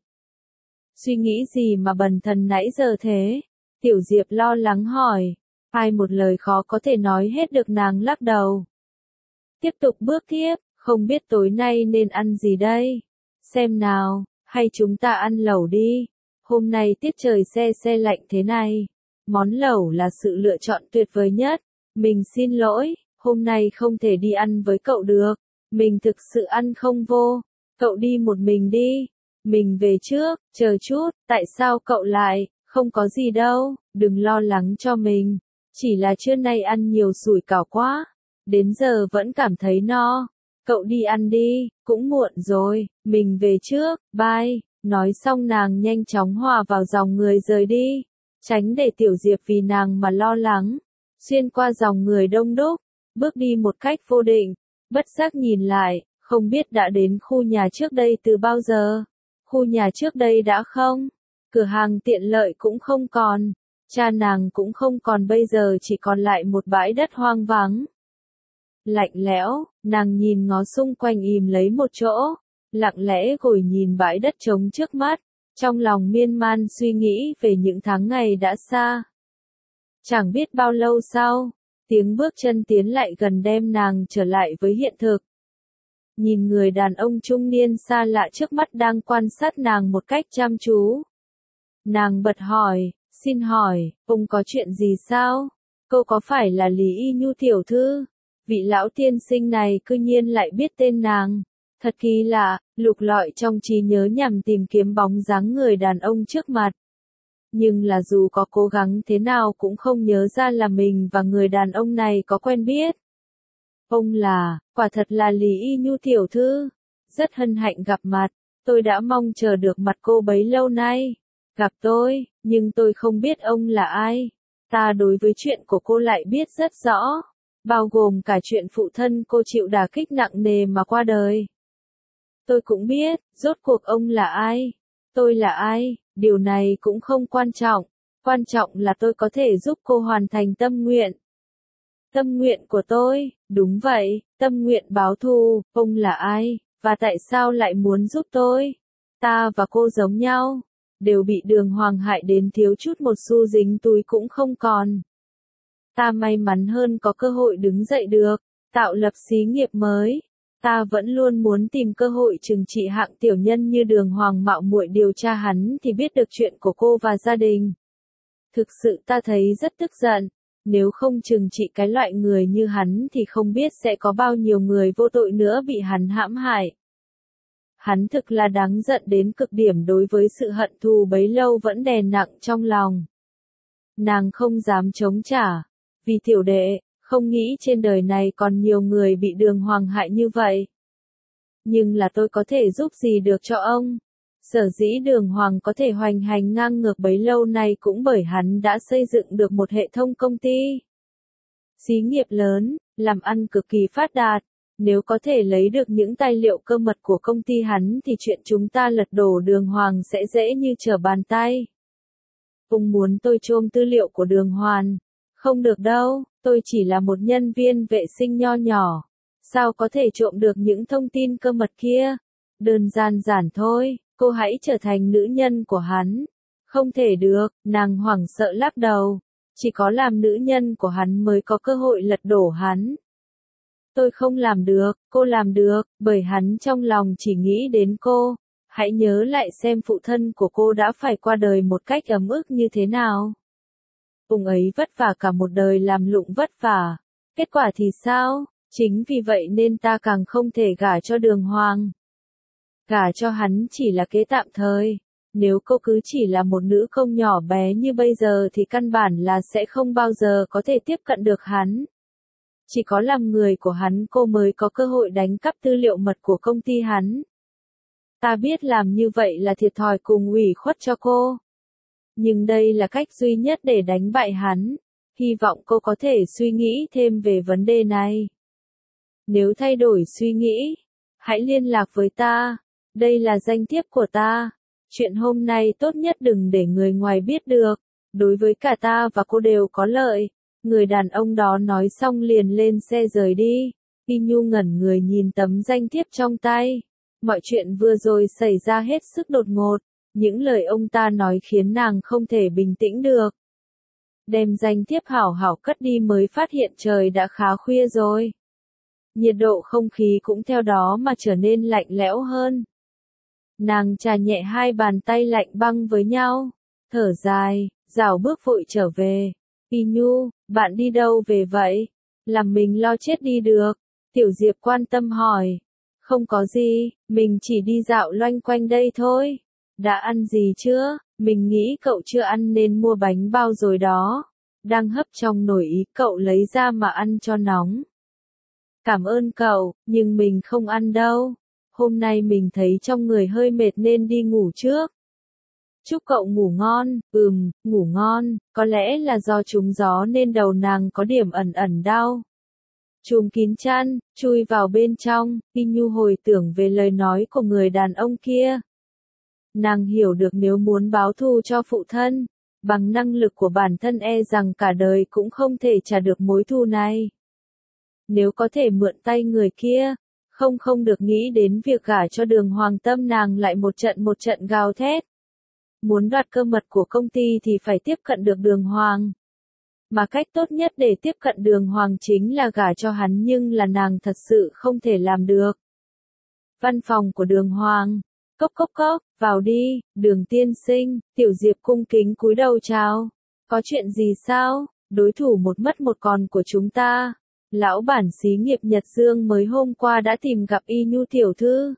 Suy nghĩ gì mà bần thần nãy giờ thế? Tiểu Diệp lo lắng hỏi. Ai một lời khó có thể nói hết được, nàng lắc đầu. Tiếp tục bước tiếp, không biết tối nay nên ăn gì đây? Xem nào, hay chúng ta ăn lẩu đi. Hôm nay tiết trời se lạnh thế này. Món lẩu là sự lựa chọn tuyệt vời nhất. Mình xin lỗi. Hôm nay không thể đi ăn với cậu được, mình thực sự ăn không vô, cậu đi một mình đi, mình về trước, chờ chút, tại sao cậu lại, không có gì đâu, đừng lo lắng cho mình, chỉ là trưa nay ăn nhiều sủi cảo quá, đến giờ vẫn cảm thấy no, cậu đi ăn đi, cũng muộn rồi, mình về trước, bye, nói xong nàng nhanh chóng hòa vào dòng người rời đi, tránh để Tiểu Diệp vì nàng mà lo lắng, xuyên qua dòng người đông đúc. Bước đi một cách vô định, bất giác nhìn lại, không biết đã đến khu nhà trước đây từ bao giờ. Khu nhà trước đây đã không, cửa hàng tiện lợi cũng không còn, cha nàng cũng không còn, bây giờ chỉ còn lại một bãi đất hoang vắng. Lạnh lẽo, nàng nhìn ngó xung quanh im lấy một chỗ, lặng lẽ ngồi nhìn bãi đất trống trước mắt, trong lòng miên man suy nghĩ về những tháng ngày đã xa. Chẳng biết bao lâu sau, tiếng bước chân tiến lại gần đem nàng trở lại với hiện thực. Nhìn người đàn ông trung niên xa lạ trước mắt đang quan sát nàng một cách chăm chú. Nàng bật hỏi, xin hỏi, ông có chuyện gì sao? Cô có phải là Lý Y Nhu tiểu thư? Vị lão tiên sinh này cư nhiên lại biết tên nàng. Thật kỳ lạ, lục lọi trong trí nhớ nhằm tìm kiếm bóng dáng người đàn ông trước mặt. Nhưng là dù có cố gắng thế nào cũng không nhớ ra là mình và người đàn ông này có quen biết. Ông là, quả thật là Lý Y Nhu tiểu thư. Rất hân hạnh gặp mặt, tôi đã mong chờ được mặt cô bấy lâu nay. Gặp tôi, nhưng tôi không biết ông là ai. Ta đối với chuyện của cô lại biết rất rõ, bao gồm cả chuyện phụ thân cô chịu đả kích nặng nề mà qua đời. Tôi cũng biết, rốt cuộc ông là ai, tôi là ai. Điều này cũng không quan trọng, quan trọng là tôi có thể giúp cô hoàn thành tâm nguyện. Tâm nguyện của tôi, đúng vậy, tâm nguyện báo thù, ông là ai, và tại sao lại muốn giúp tôi? Ta và cô giống nhau, đều bị Đường Hoàng hại đến thiếu chút một xu dính túi cũng không còn. Ta may mắn hơn có cơ hội đứng dậy được, tạo lập xí nghiệp mới. Ta vẫn luôn muốn tìm cơ hội trừng trị hạng tiểu nhân như Đường Hoàng mạo muội điều tra hắn thì biết được chuyện của cô và gia đình. Thực sự ta thấy rất tức giận, nếu không trừng trị cái loại người như hắn thì không biết sẽ có bao nhiêu người vô tội nữa bị hắn hãm hại. Hắn thực là đáng giận đến cực điểm, đối với sự hận thù bấy lâu vẫn đè nặng trong lòng. Nàng không dám chống trả, vì tiểu đệ, không nghĩ trên đời này còn nhiều người bị Đường Hoàng hại như vậy. Nhưng là tôi có thể giúp gì được cho ông? Sở dĩ Đường Hoàng có thể hoành hành ngang ngược bấy lâu nay cũng bởi hắn đã xây dựng được một hệ thống công ty. Xí nghiệp lớn, làm ăn cực kỳ phát đạt. Nếu có thể lấy được những tài liệu cơ mật của công ty hắn thì chuyện chúng ta lật đổ Đường Hoàng sẽ dễ như trở bàn tay. Ông muốn tôi chôm tư liệu của Đường Hoàng. Không được đâu, tôi chỉ là một nhân viên vệ sinh nho nhỏ. Sao có thể trộm được những thông tin cơ mật kia? Đơn giản thôi, cô hãy trở thành nữ nhân của hắn. Không thể được, nàng hoảng sợ lắc đầu. Chỉ có làm nữ nhân của hắn mới có cơ hội lật đổ hắn. Tôi không làm được, cô làm được, bởi hắn trong lòng chỉ nghĩ đến cô. Hãy nhớ lại xem phụ thân của cô đã phải qua đời một cách ấm ức như thế nào. Ông ấy vất vả cả một đời làm lụng vất vả. Kết quả thì sao? Chính vì vậy nên ta càng không thể gả cho Đường Hoàng. Gả cho hắn chỉ là kế tạm thời. Nếu cô cứ chỉ là một nữ công nhỏ bé như bây giờ thì căn bản là sẽ không bao giờ có thể tiếp cận được hắn. Chỉ có làm người của hắn cô mới có cơ hội đánh cắp tư liệu mật của công ty hắn. Ta biết làm như vậy là thiệt thòi cùng ủy khuất cho cô. Nhưng đây là cách duy nhất để đánh bại hắn. Hy vọng cô có thể suy nghĩ thêm về vấn đề này. Nếu thay đổi suy nghĩ, hãy liên lạc với ta. Đây là danh thiếp của ta. Chuyện hôm nay tốt nhất đừng để người ngoài biết được. Đối với cả ta và cô đều có lợi. Người đàn ông đó nói xong liền lên xe rời đi. Y Nhu ngẩn người nhìn tấm danh thiếp trong tay. Mọi chuyện vừa rồi xảy ra hết sức đột ngột. Những lời ông ta nói khiến nàng không thể bình tĩnh được. Đem danh thiếp hảo hảo cất đi mới phát hiện trời đã khá khuya rồi. Nhiệt độ không khí cũng theo đó mà trở nên lạnh lẽo hơn. Nàng chà nhẹ hai bàn tay lạnh băng với nhau. Thở dài, rảo bước vội trở về. Y Nhu, bạn đi đâu về vậy? Làm mình lo chết đi được. Tiểu Diệp quan tâm hỏi. Không có gì, mình chỉ đi dạo loanh quanh đây thôi. Đã ăn gì chưa? Mình nghĩ cậu chưa ăn nên mua bánh bao rồi đó. Đang hấp trong nồi ý cậu lấy ra mà ăn cho nóng. Cảm ơn cậu, nhưng mình không ăn đâu. Hôm nay mình thấy trong người hơi mệt nên đi ngủ trước. Chúc cậu ngủ ngon, ngủ ngon, có lẽ là do trúng gió nên đầu nàng có điểm ẩn ẩn đau. Chùm kín chăn, chui vào bên trong, Y Nhu hồi tưởng về lời nói của người đàn ông kia. Nàng hiểu được nếu muốn báo thù cho phụ thân, bằng năng lực của bản thân e rằng cả đời cũng không thể trả được mối thù này. Nếu có thể mượn tay người kia, không được nghĩ đến việc gả cho Đường Hoàng, tâm nàng lại một trận gào thét. Muốn đoạt cơ mật của công ty thì phải tiếp cận được Đường Hoàng. Mà cách tốt nhất để tiếp cận Đường Hoàng chính là gả cho hắn, nhưng là nàng thật sự không thể làm được. Văn phòng của Đường Hoàng. Cốc cốc cốc, vào đi, Đường tiên sinh. Tiểu Diệp cung kính cúi đầu chào. Có chuyện gì sao? Đối thủ một mất một còn của chúng ta. Lão bản xí nghiệp Nhật Dương mới hôm qua đã tìm gặp Y Nhu tiểu thư.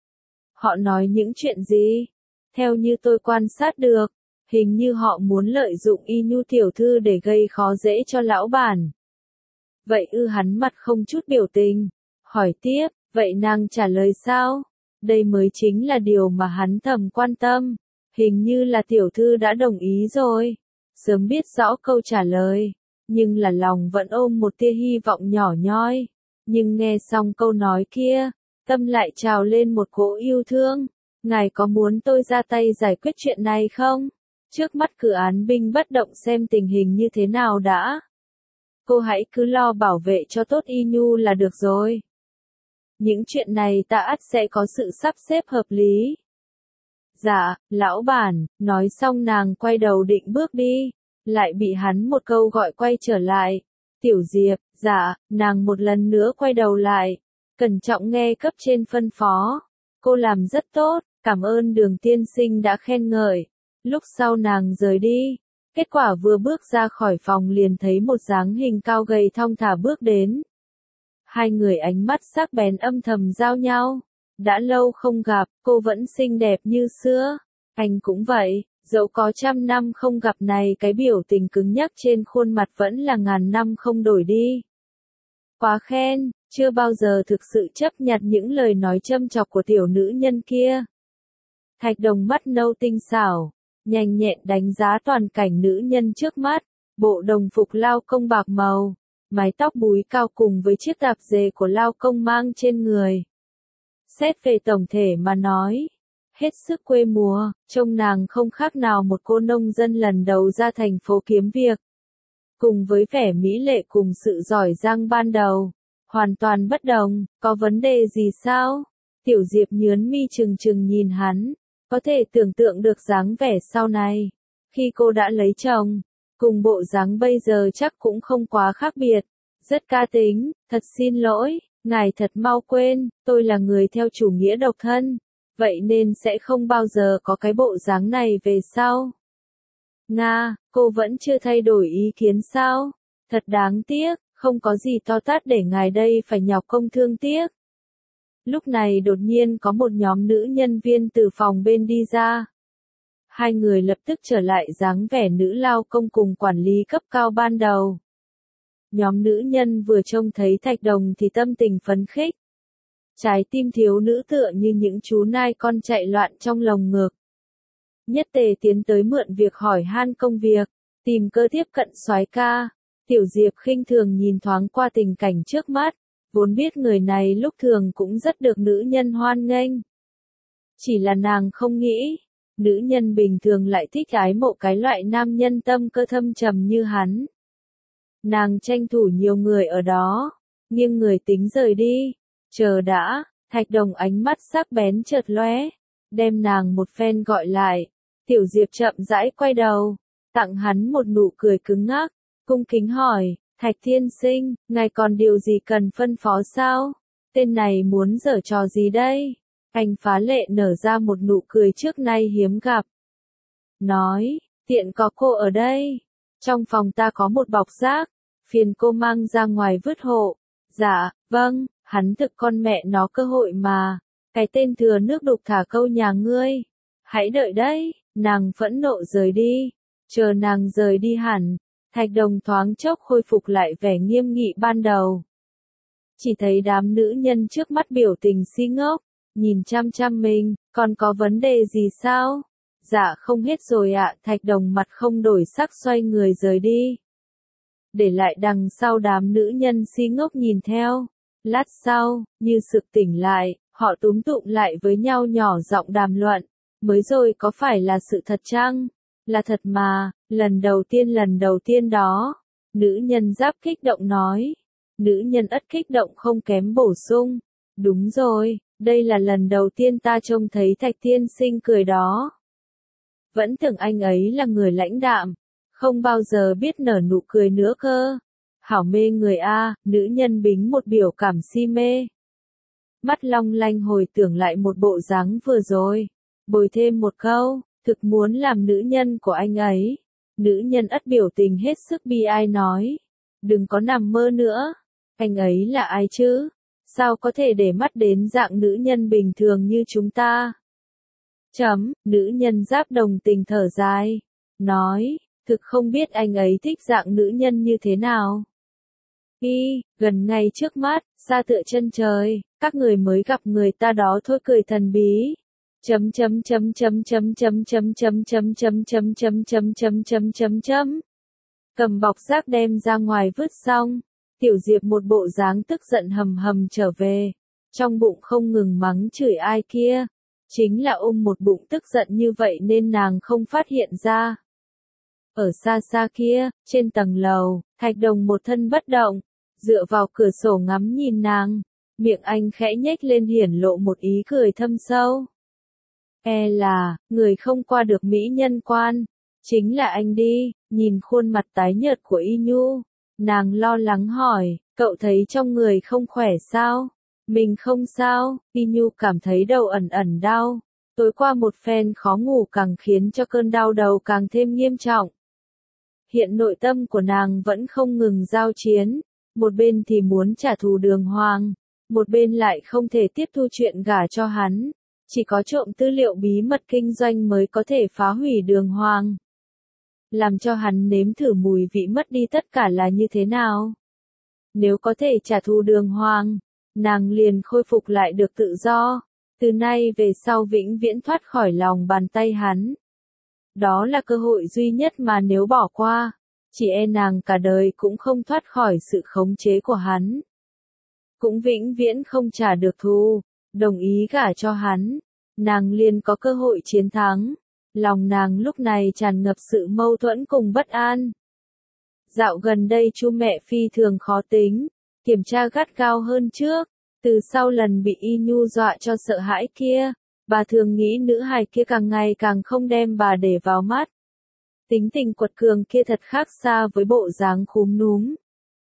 Họ nói những chuyện gì? Theo như tôi quan sát được, hình như họ muốn lợi dụng Y Nhu tiểu thư để gây khó dễ cho lão bản. Vậy hắn mặt không chút biểu tình. Hỏi tiếp, vậy nàng trả lời sao? Đây mới chính là điều mà hắn thầm quan tâm. Hình như là tiểu thư đã đồng ý rồi. Sớm biết rõ câu trả lời. Nhưng là lòng vẫn ôm một tia hy vọng nhỏ nhoi. Nhưng nghe xong câu nói kia, tâm lại trào lên một cỗ yêu thương. Ngài có muốn tôi ra tay giải quyết chuyện này không? Trước mắt cứ án binh bất động xem tình hình như thế nào đã. Cô hãy cứ lo bảo vệ cho tốt Y Nhu là được rồi. Những chuyện này ta ắt sẽ có sự sắp xếp hợp lý. Dạ, lão bản, nói xong nàng quay đầu định bước đi. Lại bị hắn một câu gọi quay trở lại. Tiểu Diệp, dạ, nàng một lần nữa quay đầu lại. Cẩn trọng nghe cấp trên phân phó. Cô làm rất tốt, cảm ơn Đường tiên sinh đã khen ngợi. Lúc sau nàng rời đi. Kết quả vừa bước ra khỏi phòng liền thấy một dáng hình cao gầy thong thả bước đến. Hai người ánh mắt sắc bén âm thầm giao nhau. Đã lâu không gặp, cô vẫn xinh đẹp như xưa. Anh cũng vậy, dẫu có trăm năm không gặp này, cái biểu tình cứng nhắc trên khuôn mặt vẫn là ngàn năm không đổi đi. Quá khen, chưa bao giờ thực sự chấp nhặt những lời nói châm chọc của tiểu nữ nhân kia. Thạch Đồng mắt nâu tinh xảo, nhanh nhẹn đánh giá toàn cảnh nữ nhân trước mắt, bộ đồng phục lao công bạc màu, mái tóc búi cao cùng với chiếc tạp dề của lao công mang trên người. Xét về tổng thể mà nói, hết sức quê mùa, trông nàng không khác nào một cô nông dân lần đầu ra thành phố kiếm việc. cùng với vẻ mỹ lệ cùng sự giỏi giang ban đầu, hoàn toàn bất đồng, có vấn đề gì sao? Tiểu Diệp nhướng mi trừng trừng nhìn hắn, có thể tưởng tượng được dáng vẻ sau này, khi cô đã lấy chồng, cùng bộ dáng bây giờ chắc cũng không quá khác biệt, rất ca tính, thật xin lỗi, ngài thật mau quên, tôi là người theo chủ nghĩa độc thân, vậy nên sẽ không bao giờ có cái bộ dáng này về sau. Nga, cô vẫn chưa thay đổi ý kiến sao? Thật đáng tiếc, không có gì to tát để ngài đây phải nhọc công thương tiếc. Lúc này đột nhiên có một nhóm nữ nhân viên từ phòng bên đi ra. Hai người lập tức trở lại dáng vẻ nữ lao công cùng quản lý cấp cao ban đầu. Nhóm nữ nhân vừa trông thấy Thạch Đồng thì tâm tình phấn khích. Trái tim thiếu nữ tựa như những chú nai con chạy loạn trong lồng ngực. Nhất Tề tiến tới mượn việc hỏi han công việc, tìm cơ tiếp cận soái ca. Tiểu Diệp khinh thường nhìn thoáng qua tình cảnh trước mắt, vốn biết người này lúc thường cũng rất được nữ nhân hoan nghênh. Chỉ là nàng không nghĩ, nữ nhân bình thường lại thích ái mộ cái loại nam nhân tâm cơ thâm trầm như hắn. Nàng tranh thủ nhiều người ở đó, nghiêng người tính rời đi. Chờ đã, Thạch Đồng ánh mắt sắc bén chợt lóe, đem nàng một phen gọi lại. Tiểu Diệp chậm rãi quay đầu, tặng hắn một nụ cười cứng ngắc, cung kính hỏi, Thạch tiên sinh, ngài còn điều gì cần phân phó sao? Tên này muốn giở trò gì đây? Anh phá lệ nở ra một nụ cười trước nay hiếm gặp. Nói, tiện có cô ở đây. Trong phòng ta có một bọc rác, phiền cô mang ra ngoài vứt hộ. Dạ, vâng, hắn thực con mẹ nó cơ hội mà. Cái tên thừa nước đục thả câu nhà ngươi. Hãy đợi đấy, nàng phẫn nộ rời đi. Chờ nàng rời đi hẳn, Thạch Đồng thoáng chốc khôi phục lại vẻ nghiêm nghị ban đầu. Chỉ thấy đám nữ nhân trước mắt biểu tình si ngốc, nhìn chăm chăm mình, còn có vấn đề gì sao? Dạ không hết rồi ạ, Thạch Đồng mặt không đổi sắc xoay người rời đi. Để lại đằng sau đám nữ nhân si ngốc nhìn theo. Lát sau, như sực tỉnh lại, họ túm tụm lại với nhau nhỏ giọng đàm luận. Mới rồi có phải là sự thật chăng? Là thật mà, lần đầu tiên đó. Nữ nhân Giáp kích động nói. Nữ nhân Ất kích động không kém bổ sung. Đúng rồi, đây là lần đầu tiên ta trông thấy Thạch tiên sinh cười đó. Vẫn tưởng anh ấy là người lãnh đạm, không bao giờ biết nở nụ cười nữa cơ. Hảo mê người a, nữ nhân Bính một biểu cảm si mê. Mắt long lanh hồi tưởng lại một bộ dáng vừa rồi, bồi thêm một câu, thực muốn làm nữ nhân của anh ấy. Nữ nhân Ất biểu tình hết sức bi ai nói, đừng có nằm mơ nữa, anh ấy là ai chứ? Sao có thể để mắt đến dạng nữ nhân bình thường như chúng ta? Nữ nhân Giáp đồng tình thở dài, nói, thực không biết anh ấy thích dạng nữ nhân như thế nào. Gần ngay trước mắt, xa tựa chân trời, các người mới gặp người ta đó thôi cười thần bí. Cầm bọc rác đem ra ngoài vứt xong, Tiểu Diệp một bộ dáng tức giận hầm hầm trở về, trong bụng không ngừng mắng chửi ai kia, chính là một bụng tức giận như vậy nên nàng không phát hiện ra. Ở xa xa kia, trên tầng lầu, Thạch Đồng một thân bất động, dựa vào cửa sổ ngắm nhìn nàng, miệng anh khẽ nhếch lên hiển lộ một ý cười thâm sâu. Là, người không qua được mỹ nhân quan, chính là anh đi, nhìn khuôn mặt tái nhợt của Y Nhu, nàng lo lắng hỏi, cậu thấy trong người không khỏe sao? Mình không sao, Y Nhu cảm thấy đầu ẩn ẩn đau, tối qua một phen khó ngủ càng khiến cho cơn đau đầu càng thêm nghiêm trọng. Hiện nội tâm của nàng vẫn không ngừng giao chiến, một bên thì muốn trả thù Đường Hoàng, một bên lại không thể tiếp thu chuyện gả cho hắn, chỉ có trộm tư liệu bí mật kinh doanh mới có thể phá hủy Đường Hoàng. Làm cho hắn nếm thử mùi vị mất đi tất cả là như thế nào. Nếu có thể trả thù Đường Hoàng, nàng liền khôi phục lại được tự do, từ nay về sau vĩnh viễn thoát khỏi lòng bàn tay hắn. Đó là cơ hội duy nhất mà nếu bỏ qua, chỉ nàng cả đời cũng không thoát khỏi sự khống chế của hắn. Cũng vĩnh viễn không trả được thù, đồng ý gả cho hắn, nàng liền có cơ hội chiến thắng. Lòng nàng lúc này tràn ngập sự mâu thuẫn cùng bất an. Dạo gần đây chu mẹ phi thường khó tính, kiểm tra gắt gao hơn trước, từ sau lần bị Y Nhu dọa cho sợ hãi kia, bà thường nghĩ nữ hài kia càng ngày càng không đem bà để vào mắt. Tính tình quật cường kia thật khác xa với bộ dáng khúm núm,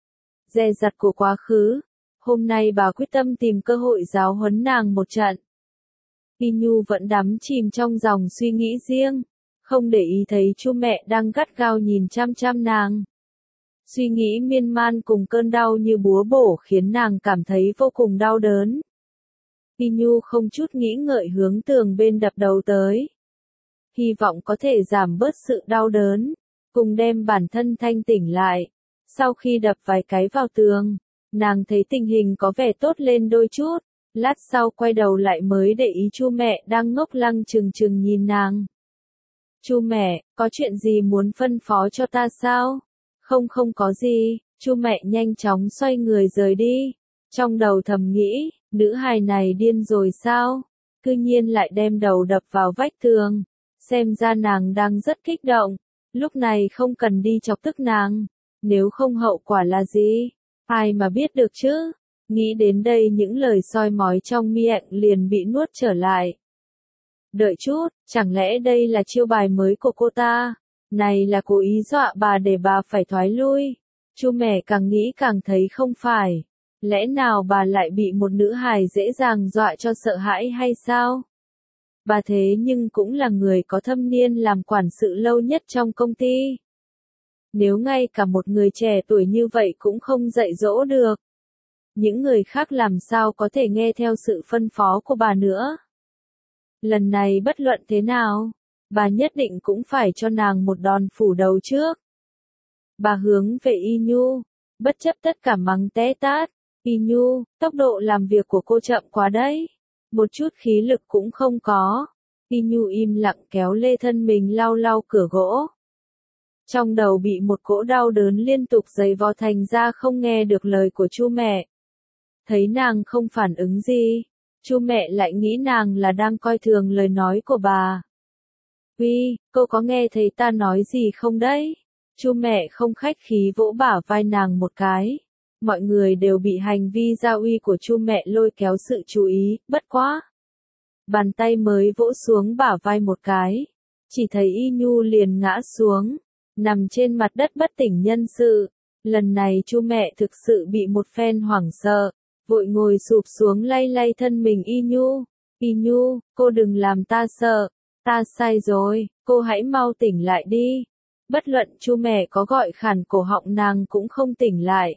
dè dặt của quá khứ. Hôm nay bà quyết tâm tìm cơ hội giáo huấn nàng một trận. Y Nhu vẫn đắm chìm trong dòng suy nghĩ riêng, không để ý thấy chu mẹ đang gắt gao nhìn chăm chăm nàng. Suy nghĩ miên man cùng cơn đau như búa bổ khiến nàng cảm thấy vô cùng đau đớn. Y Nhu không chút nghĩ ngợi hướng tường bên đập đầu tới. Hy vọng có thể giảm bớt sự đau đớn, cùng đem bản thân thanh tỉnh lại. Sau khi đập vài cái vào tường, nàng thấy tình hình có vẻ tốt lên đôi chút. Lát sau quay đầu lại mới để ý chu mẹ đang ngốc lăng trừng trừng nhìn nàng. Chu mẹ, có chuyện gì muốn phân phó cho ta sao? Không có gì, chu mẹ nhanh chóng xoay người rời đi. Trong đầu thầm nghĩ, nữ hài này điên rồi sao? Cư nhiên lại đem đầu đập vào vách tường. Xem ra nàng đang rất kích động. Lúc này không cần đi chọc tức nàng. Nếu không hậu quả là gì? Ai mà biết được chứ? Nghĩ đến đây những lời soi mói trong miệng liền bị nuốt trở lại. Đợi chút, chẳng lẽ đây là chiêu bài mới của cô ta? Này là cố ý dọa bà để bà phải thoái lui. Chu mẹ càng nghĩ càng thấy không phải. Lẽ nào bà lại bị một nữ hài dễ dàng dọa cho sợ hãi hay sao? Bà thế nhưng cũng là người có thâm niên làm quản sự lâu nhất trong công ty. Nếu ngay cả một người trẻ tuổi như vậy cũng không dạy dỗ được, những người khác làm sao có thể nghe theo sự phân phó của bà nữa. Lần này bất luận thế nào, bà nhất định cũng phải cho nàng một đòn phủ đầu trước. Bà hướng về Y Nhu, bất chấp tất cả mắng té tát. Y Nhu, tốc độ làm việc của cô chậm quá đấy. Một chút khí lực cũng không có. Y Nhu im lặng kéo lê thân mình lau lau cửa gỗ. Trong đầu bị một cỗ đau đớn liên tục giày vò thành ra không nghe được lời của chu mẹ. Thấy nàng không phản ứng gì, chu mẹ lại nghĩ nàng là đang coi thường lời nói của bà. Uy, cô có nghe thấy ta nói gì không đấy? Chu mẹ không khách khí vỗ bả vai nàng một cái. Mọi người đều bị hành vi gia uy của chu mẹ lôi kéo sự chú ý, bất quá. Bàn tay mới vỗ xuống bả vai một cái. Chỉ thấy Y Nhu liền ngã xuống, nằm trên mặt đất bất tỉnh nhân sự. Lần này chu mẹ thực sự bị một phen hoảng sợ, vội ngồi sụp xuống lay lay thân mình Y Nhu. Y Nhu, cô đừng làm ta sợ, ta sai rồi, cô hãy mau tỉnh lại đi. Bất luận chu mẹ có gọi khản cổ họng nàng cũng không tỉnh lại.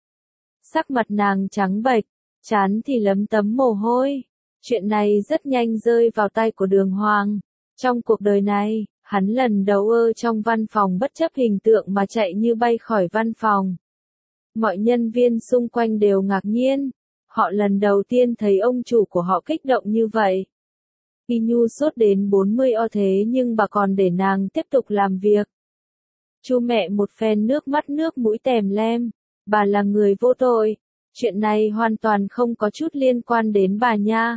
Sắc mặt nàng trắng bệch, trán thì lấm tấm mồ hôi. Chuyện này rất nhanh rơi vào tay của Đường Hoàng. Trong cuộc đời này, hắn lần đầu trong văn phòng bất chấp hình tượng mà chạy như bay khỏi văn phòng. Mọi nhân viên xung quanh đều ngạc nhiên. Họ lần đầu tiên thấy ông chủ của họ kích động như vậy. Y Nhu sốt đến 40 thế nhưng bà còn để nàng tiếp tục làm việc. Chu mẹ một phen nước mắt nước mũi tèm lem. Bà là người vô tội. Chuyện này hoàn toàn không có chút liên quan đến bà nha.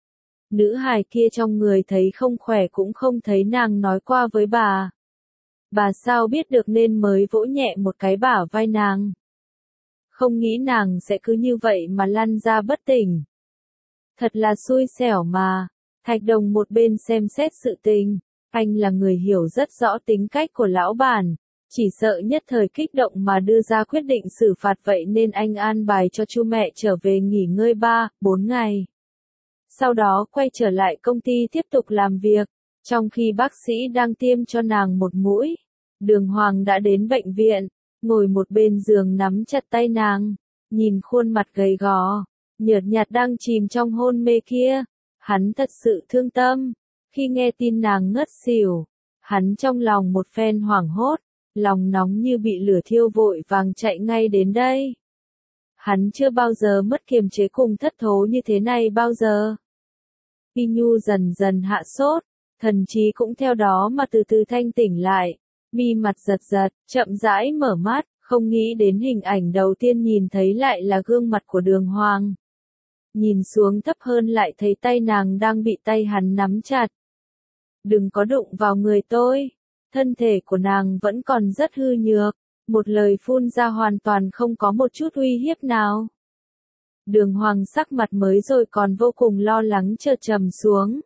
Nữ hài kia trong người thấy không khỏe cũng không thấy nàng nói qua với bà. Bà sao biết được nên mới vỗ nhẹ một cái bả vai nàng. Không nghĩ nàng sẽ cứ như vậy mà lăn ra bất tỉnh. Thật là xui xẻo mà. Thạch Đồng một bên xem xét sự tình. Anh là người hiểu rất rõ tính cách của lão bản. Chỉ sợ nhất thời kích động mà đưa ra quyết định xử phạt vậy nên anh an bài cho chu mẹ trở về nghỉ ngơi 3-4 ngày. Sau đó quay trở lại công ty tiếp tục làm việc. Trong khi bác sĩ đang tiêm cho nàng một mũi, Đường Hoàng đã đến bệnh viện, ngồi một bên giường nắm chặt tay nàng, nhìn khuôn mặt gầy gò, nhợt nhạt đang chìm trong hôn mê kia. Hắn thật sự thương tâm. Khi nghe tin nàng ngất xỉu, hắn trong lòng một phen hoảng hốt, lòng nóng như bị lửa thiêu vội vàng chạy ngay đến đây. Hắn chưa bao giờ mất kiềm chế cùng thất thố như thế này bao giờ. Y Nhu dần dần hạ sốt, thần trí cũng theo đó mà từ từ thanh tỉnh lại, mi mặt giật giật, chậm rãi mở mắt, không nghĩ đến hình ảnh đầu tiên nhìn thấy lại là gương mặt của Đường Hoàng. Nhìn xuống thấp hơn lại thấy tay nàng đang bị tay hắn nắm chặt. Đừng có đụng vào người tôi. Thân thể của nàng vẫn còn rất hư nhược, Một lời phun ra hoàn toàn không có một chút uy hiếp nào. Đường Hoàng sắc mặt mới rồi còn vô cùng lo lắng chợt trầm xuống.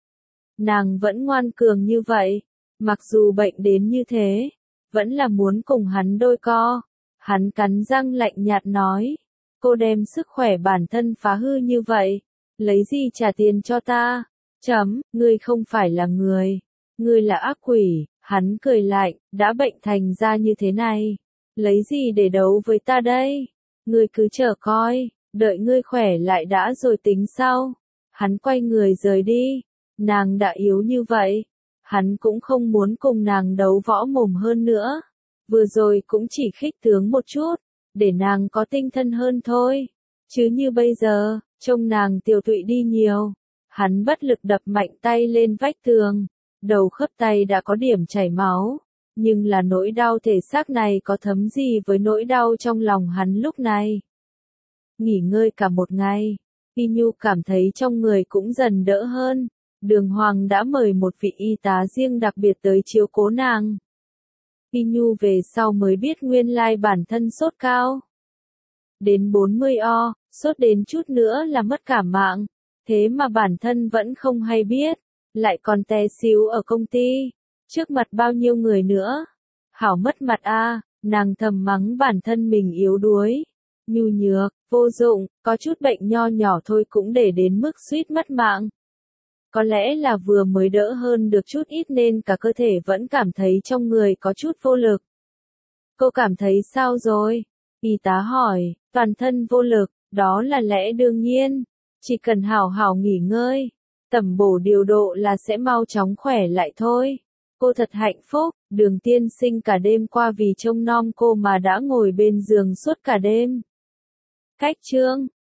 Nàng vẫn ngoan cường như vậy, mặc dù bệnh đến như thế, vẫn là muốn cùng hắn đôi co. Hắn cắn răng lạnh nhạt nói, cô đem sức khỏe bản thân phá hư như vậy, lấy gì trả tiền cho ta? Ngươi không phải là người, ngươi là ác quỷ. Hắn cười lạnh, đã bệnh thành ra như thế này, lấy gì để đấu với ta đây? Ngươi cứ chờ coi, đợi ngươi khỏe lại đã rồi tính sau. Hắn quay người rời đi, nàng đã yếu như vậy, hắn cũng không muốn cùng nàng đấu võ mồm hơn nữa. Vừa rồi cũng chỉ khích tướng một chút, để nàng có tinh thần hơn thôi. Chứ như bây giờ, trông nàng tiều tụy đi nhiều. Hắn bất lực đập mạnh tay lên vách tường, đầu khớp tay đã có điểm chảy máu. Nhưng là nỗi đau thể xác này có thấm gì với nỗi đau trong lòng hắn lúc này. Nghỉ ngơi cả một ngày, Y Nhu cảm thấy trong người cũng dần đỡ hơn. Đường Hoàng đã mời một vị y tá riêng đặc biệt tới chiếu cố nàng. Y Nhu về sau mới biết nguyên lai bản thân sốt cao. Đến 40O, sốt đến chút nữa là mất cả mạng. Thế mà bản thân vẫn không hay biết, lại còn té xíu ở công ty, trước mặt bao nhiêu người nữa. Hảo mất mặt a, nàng thầm mắng bản thân mình yếu đuối, nhu nhược, vô dụng, có chút bệnh nho nhỏ thôi cũng để đến mức suýt mất mạng. Có lẽ là vừa mới đỡ hơn được chút ít nên cả cơ thể vẫn cảm thấy trong người có chút vô lực. Cô cảm thấy sao rồi? Y tá hỏi, toàn thân vô lực, đó là lẽ đương nhiên. Chỉ cần hảo hảo nghỉ ngơi, tầm bổ điều độ là sẽ mau chóng khỏe lại thôi. Cô thật hạnh phúc, Đường tiên sinh cả đêm qua vì trông nom cô mà đã ngồi bên giường suốt cả đêm. Cách chương